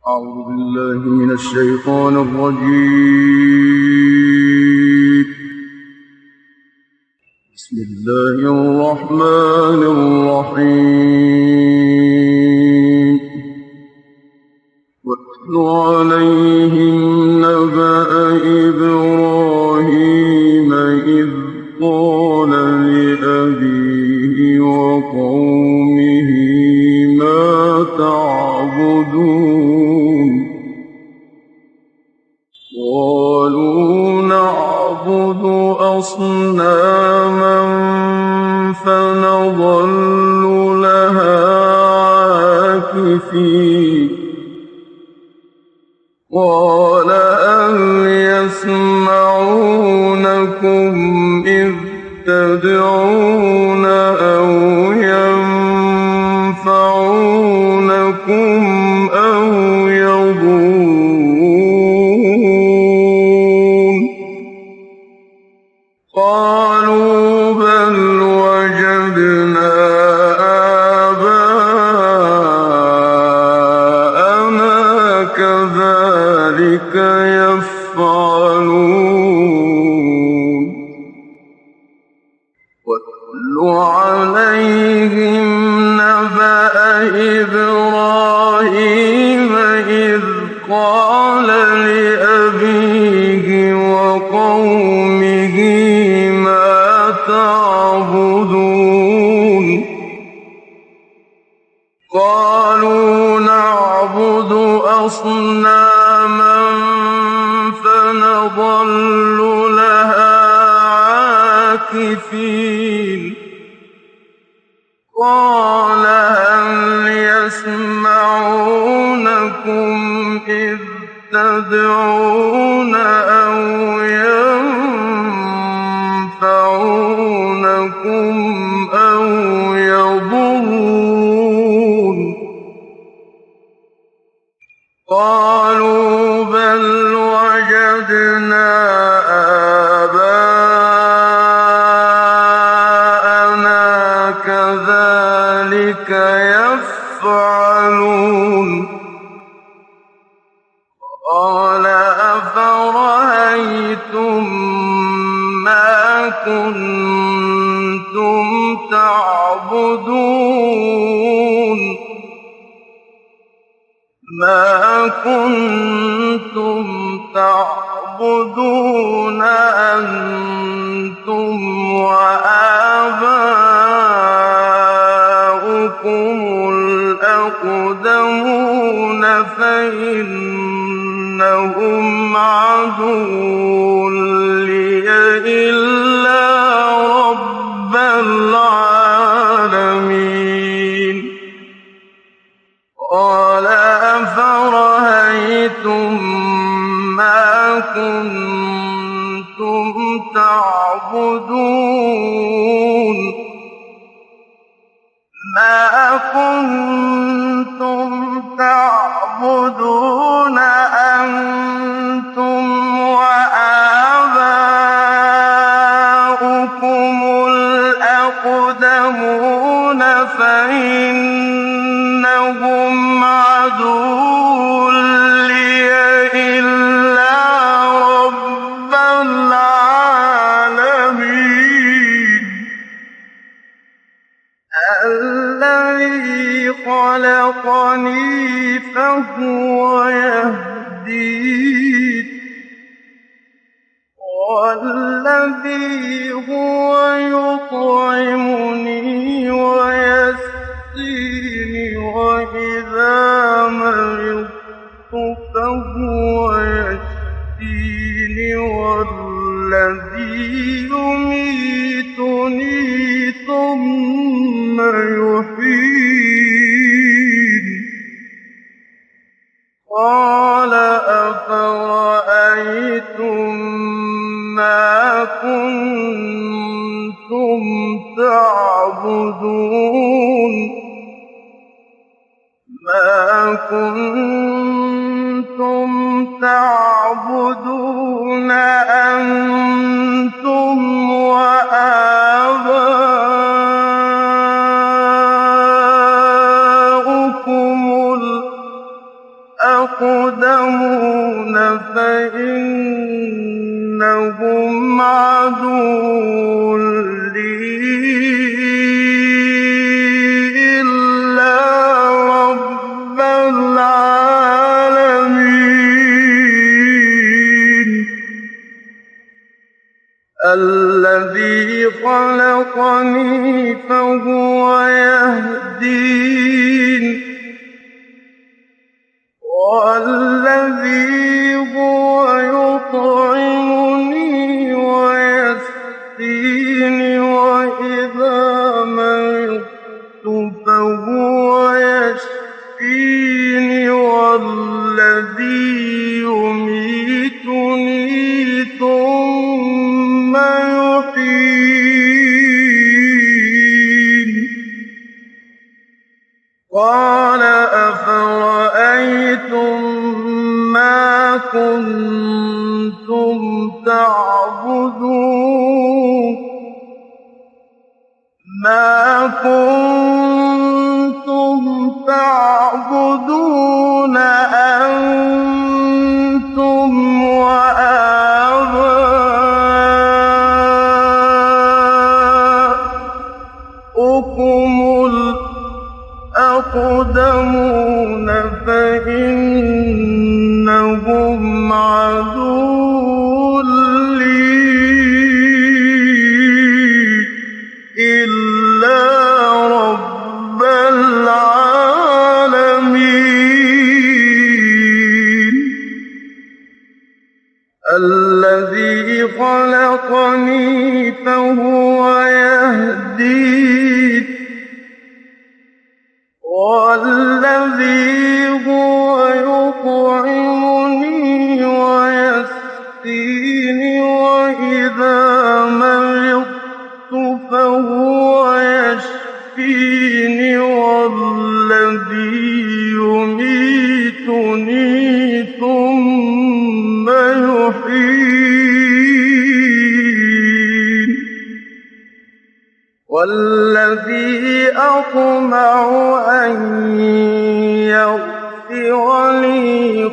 أعوذ بالله من الشيطان الرجيم. بسم الله الرحمن الرحيم. واتل عليهم نبأ إبراهيم إذ قال لأبيه وقومه ما تعبدون قالوا نعبد أصناما فنظل لها عاكفين قال هل يسمعونكم إذ تدعون أو ينفعونكم أو يضرون قالوا بل وجدنا آباءنا كذلك يفعلون واتل عليهم نبأ إبراهيم إذ قال لأبيه وقومه ما تعبدون قالوا نعبد أصناما فنظل لها عاكفين قال هل يسمعونكم إذ تدعون أو ينفعونكم أو يضرون قالوا بل وجدنا آباءنا كذلك يفعلون قال أفرأيتم ما كنتم تعبدون أنتم وآباؤكم الأقدمون فإنهم عدو لي إلا رب العالمين قال أفرأيتم ما كنتم تعبدون أنتم وآباؤكم الأقدمون فإنهم عدو لي إلا رب العالمين الذي خلقني فهو يهدين والذي هو يطعمني ويسقين وإذا مرضت فهو يشفين والذي يميتني ثم يحيين قال أفرأيتم ما كنتم تعبدون أنتم وآباؤكم الأقدمون فإنهم عدو لي إلا رب العالمين الذي خلقني فهو يهدين والذي هو يطعمني ويسقين وإذا مرضت فهو يشفين والذي يميتني ثم يحيين قال أفرأيتم ما كنتم تعبدون أنتم وآباؤكم الأقدمون فإنهم عدو لي إلا رب العالمين الذي خلقني فهو يهدين والذي هو يطعمني ويسقين وإذا مرضت فهو يشفين والذي يميتني ثم يحيين والذي أطمع أن يغفر لي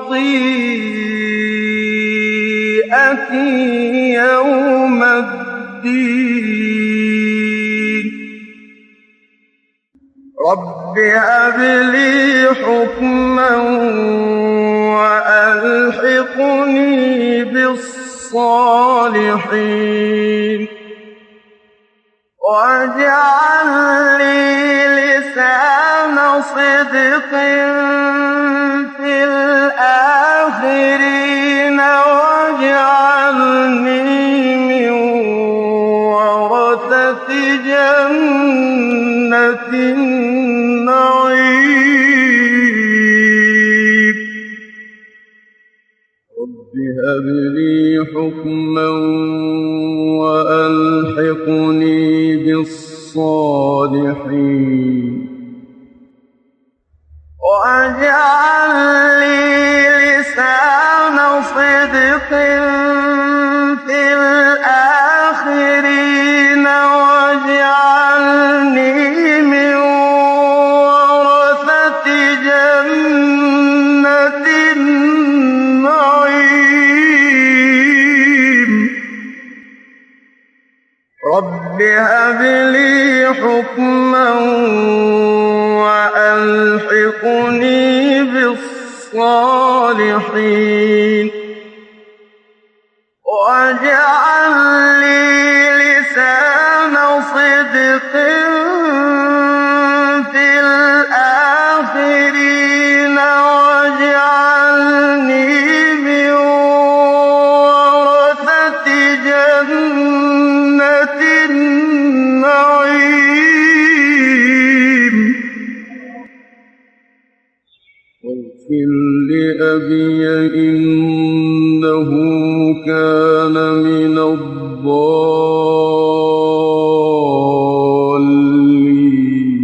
خطيئتي يوم الدين رب هب لي حكما وألحقني بالصالحين واجعل لي لسان صدق في الآخرين واجعلني من ورثة جنة النعيم رب هب لي حكما وألحقني بالصالحين واجعل لي لسان صدق في الآخرين واجعلني من ورثة جنة النعيم رب هب لي حكما وألحقني بالصالحين واجعل لي لسان صدق في الآخرين واجعلني من ورثة جنة النعيم واغفر لأبي إنه كان من الضالين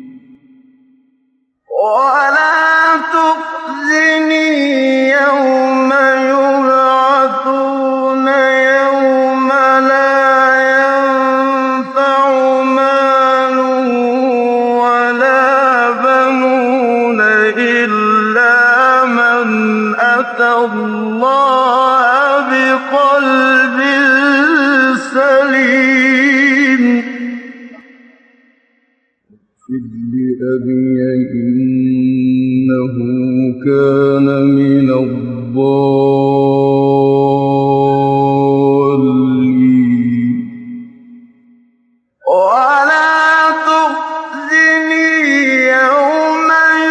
ولا تخزني يوم يبعثون يوم لا ينفع مال ولا بنون إلا أتى الله بقلب سليم. اغفر لأبي إنه كان من الضالين. ولا تخزني يوم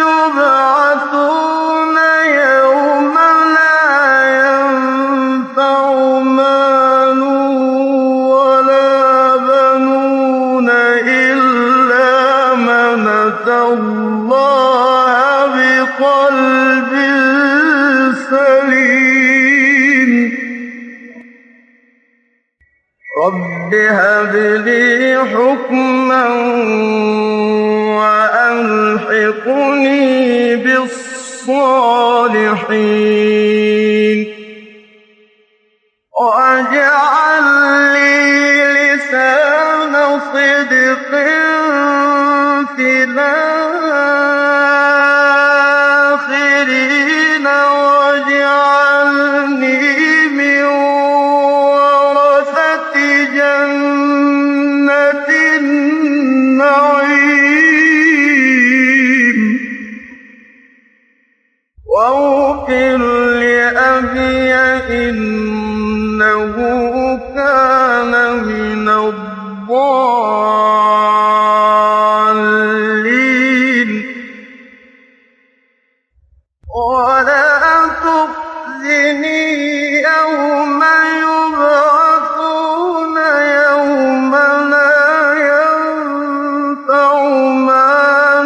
يبعثون يوم لا ينفع مال ولا بنون إلا من أتى الله بقلب سليم. رب هب لي حكما وألحقني بالصالحين واجعل لي لسان صدق في الآخرين واجعلني من ورثة جنة النعيم. واغفر لأبي إنه كان من الضالين. ولا تخزني يوم يبعثون يوم لا ينفع مال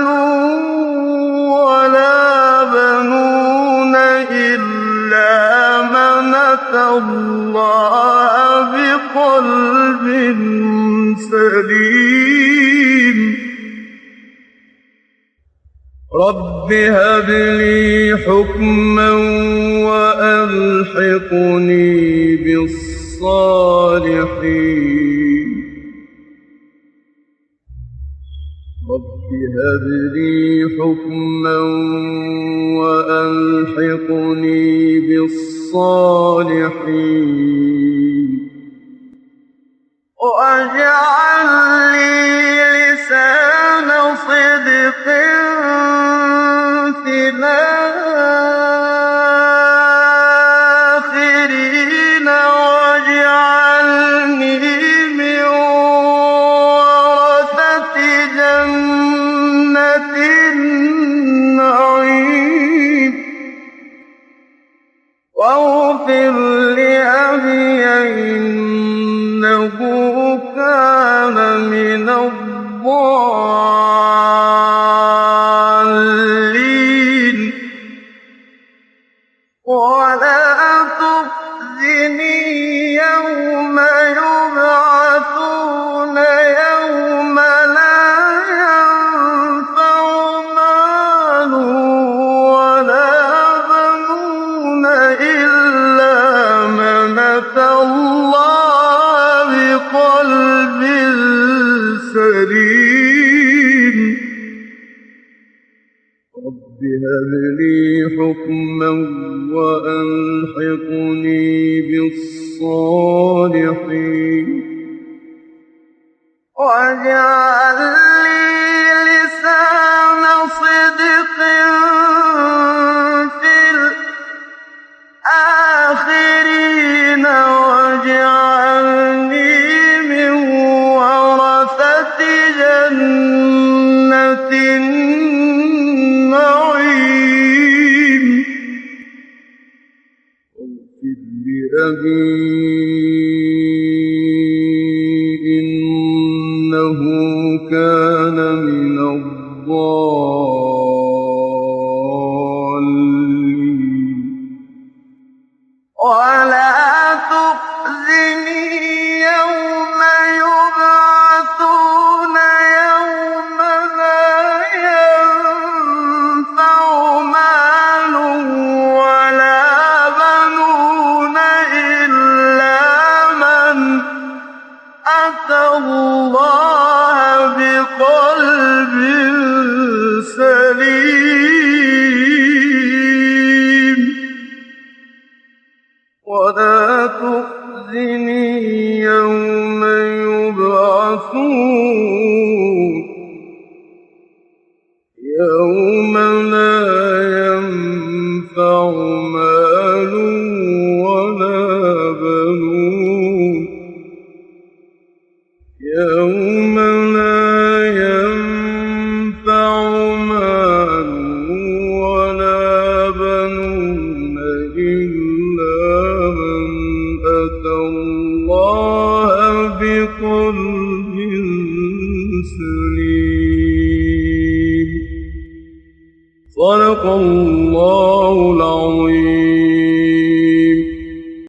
ولا بنون إلا من أتى الله بقلب سليم. رب هب لي حكما وألحقني بالصالحين. رب هب لي حكما وألحقني بالصالحين واجعل لي لسان صدق في الآخرين واجعلني من ورثة جنة النعيم. واغفر لأبي إنه كان من الضالين. ولا تخزني يوم يبعثون يوم لا ينفع مال ولا بنون إلا من أتى الله بقلب سليم. رب هب لي حكما وألحقني بالصالحين واجعل لي لسان صدق في الآخرين واجعلني من ورثة جنة النعيم. واغفر لأبي إنه كان من الضالين. ولا تخزني يوم يبعثون يوم لا ينفع مال ولا بنون إلا يوم لا ينفع مال ولا بنون يوم لا ينفع مال ولا بنون إلا من أتى الله بقلب سليم. صدق الله العظيم.